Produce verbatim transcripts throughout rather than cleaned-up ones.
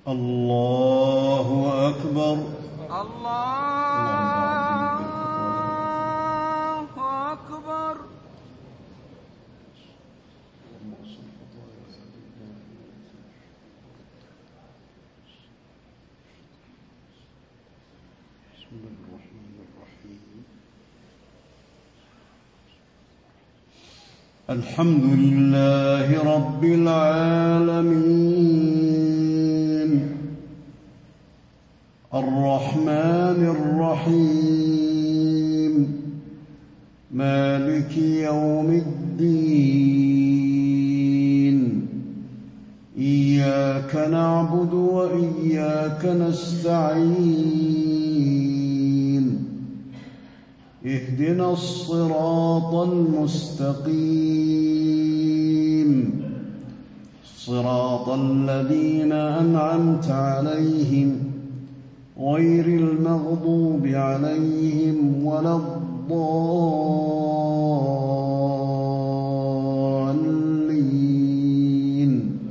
الله أكبر. الله أكبر. بسم الله الرحمن الرحيم. الحمد لله رب العالمين الرحمن الرحيم مالك يوم الدين إياك نعبد وإياك نستعين اهدنا الصراط المستقيم صراط الذين أنعمت عليهم غير المغضوب عليهم ولا الضالين.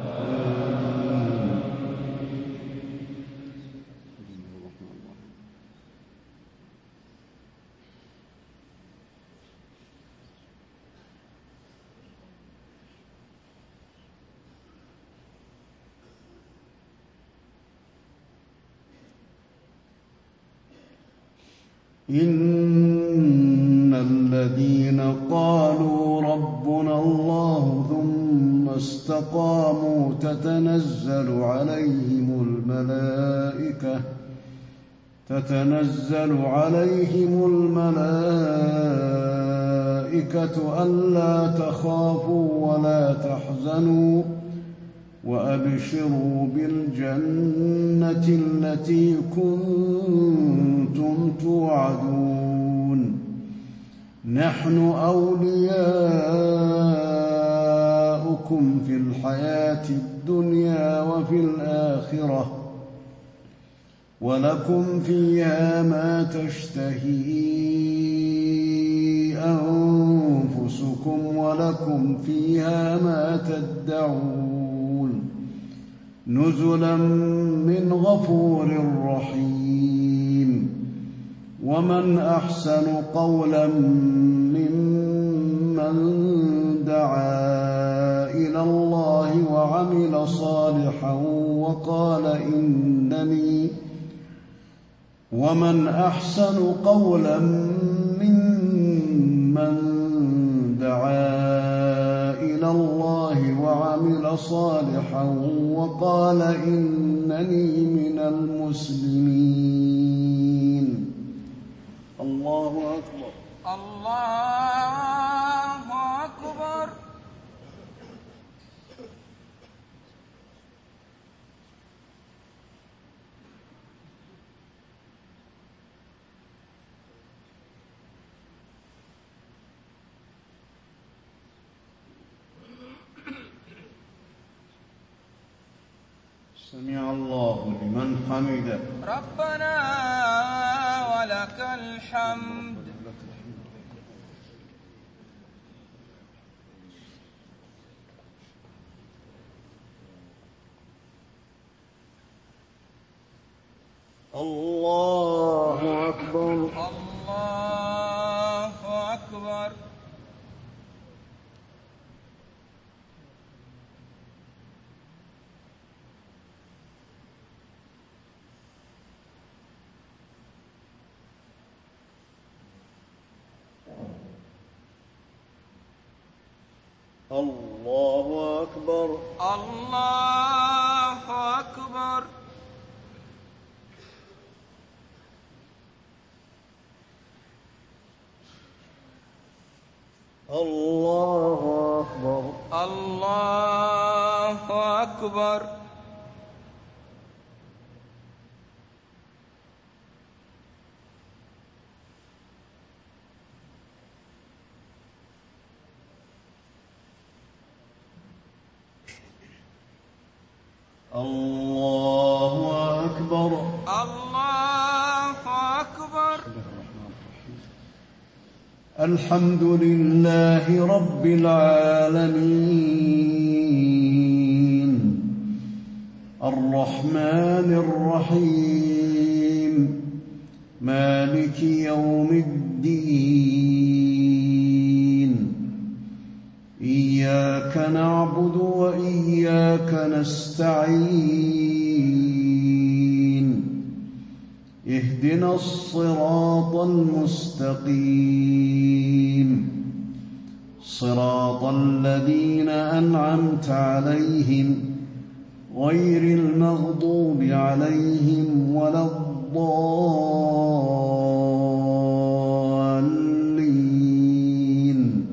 إن الذين قالوا ربنا الله ثم استقاموا تتنزل عليهم الملائكة تتنزل عليهم الملائكة ألا تخافوا ولا تحزنوا وأبشروا بالجنة التي كنتم توعدون نحن أولياؤكم في الحياة الدنيا وفي الآخرة ولكم فيها ما تشتهي أنفسكم ولكم فيها ما تدعون نزلا من غفور رحيم. ومن أحسن قولا ممن دعا إلى الله وعمل صالحا وقال إنني ومن أحسن قولا ممن دعا إلى الله وعمل صالحا وقال إنني من المسلمين. الله أكبر. الله أكبر. سمع الله لمن حمده. ربنا ولك الحمد. الله أكبر. الله أكبر. الله أكبر. الله أكبر. الله أكبر. الله أكبر. الله أكبر. الله أكبر. الحمد لله رب العالمين الرحمن الرحيم مالك يوم الدين إياك نعبد وإياك نستعين اهدنا الصراط المستقيم صراط الذين أنعمت عليهم غير المغضوب عليهم ولا الضالين.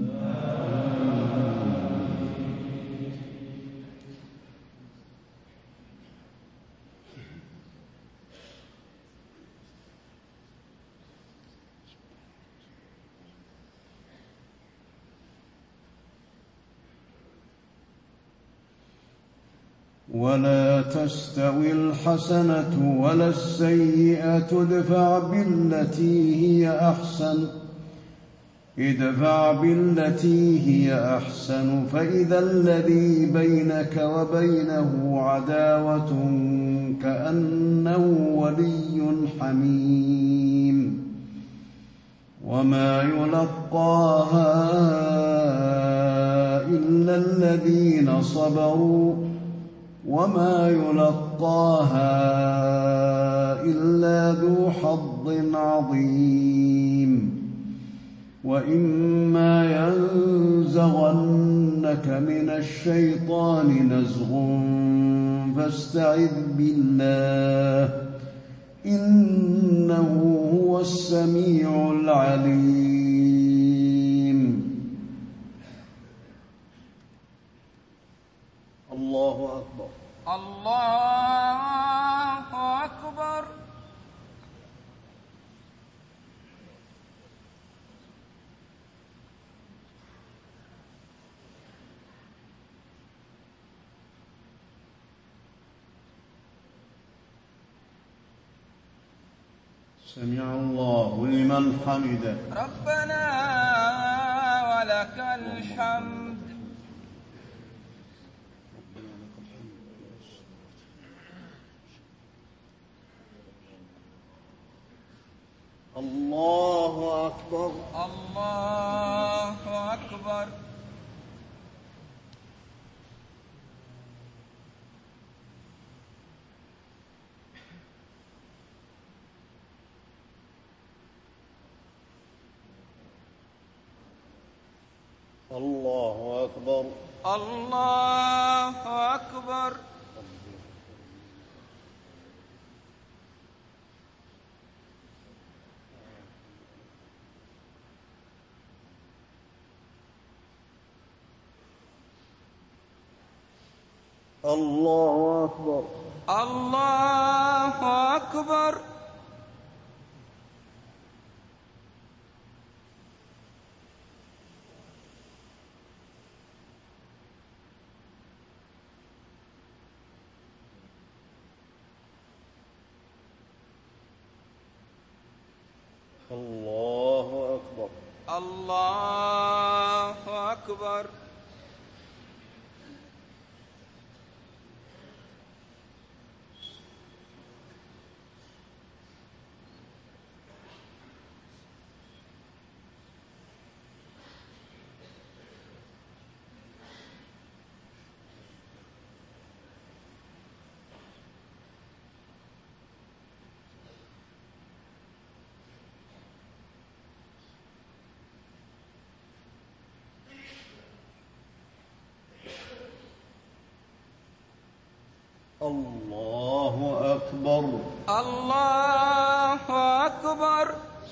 ولا تستوي الحسنة ولا السيئة ادفع بالتي هي أحسن ادفع بالتي هي أحسن فإذا الذي بينك وبينه عداوة كأنه ولي حميم وما يلقاها إلا الذين صبروا وما يلقاها إلا ذو حظ عظيم وإما ينزغنك من الشيطان نزغ فاستعذ بالله إنه هو السميع العليم. الله أكبر. الله أكبر. سمع الله لمن حمده. ربنا ولك الحمد. الله أكبر. الله أكبر. الله أكبر. الله أكبر. الله أكبر. الله أكبر. الله أكبر. الله أكبر. الله أكبر. الله أكبر.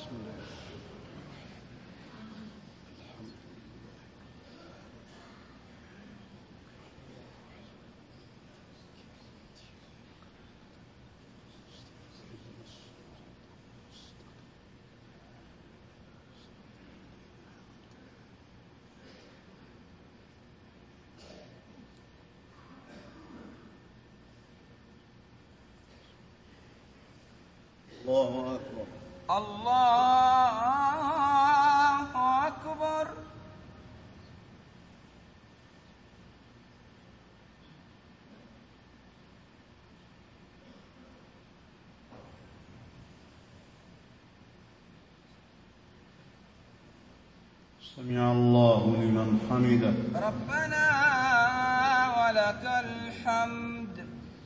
الله أكبر. الله أكبر. سمع الله لمن حمده. ربنا ولك الحمد.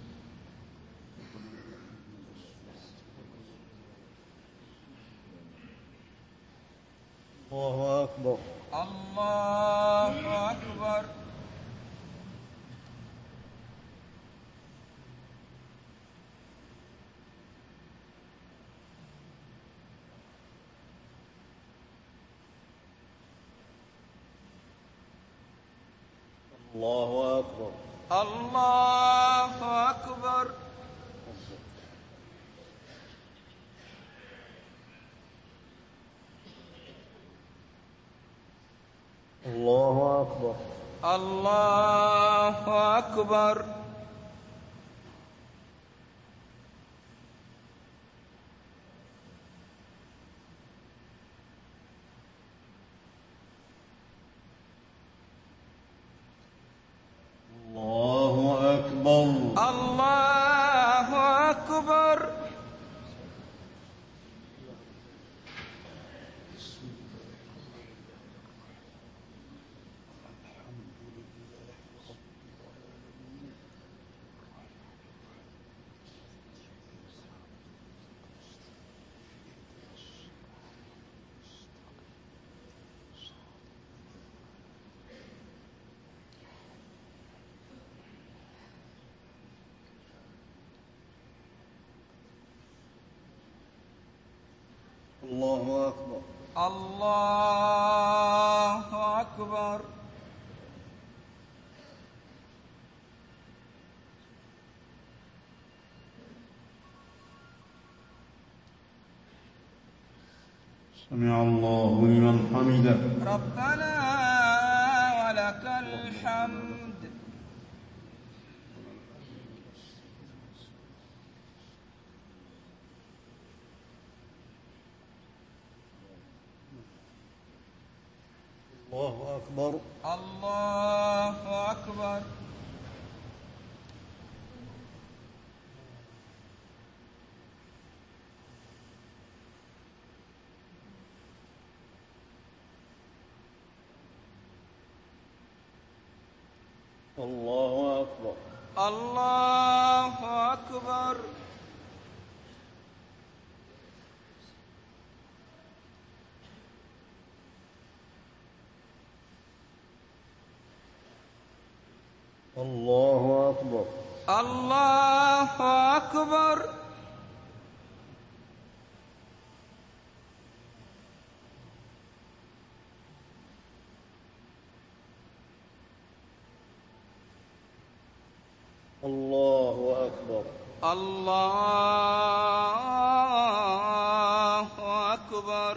الله أكبر. الله أكبر. الله أكبر. الله أكبر. الله أكبر. الله أكبر. الله أكبر. الله أكبر. الله أكبر. الله أكبر. سمع الله لمن حمده. ربنا ولك الحمد. الله أكبر. الله أكبر. الله أكبر. الله أكبر. الله أكبر. الله أكبر. الله أكبر. الله أكبر.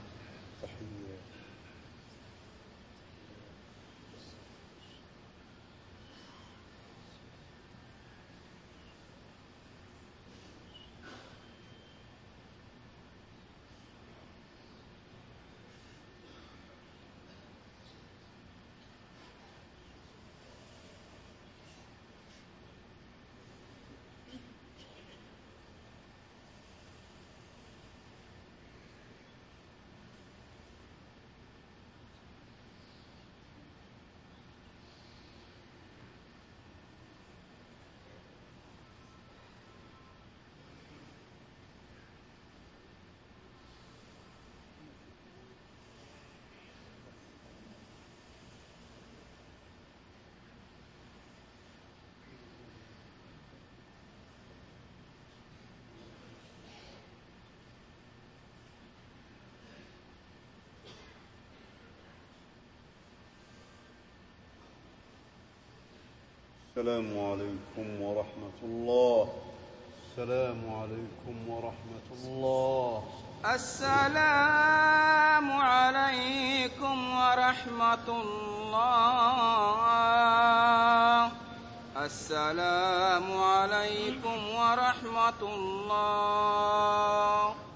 السلام عليكم ورحمة الله. السلام عليكم ورحمة الله. السلام عليكم ورحمة الله. السلام عليكم ورحمة الله.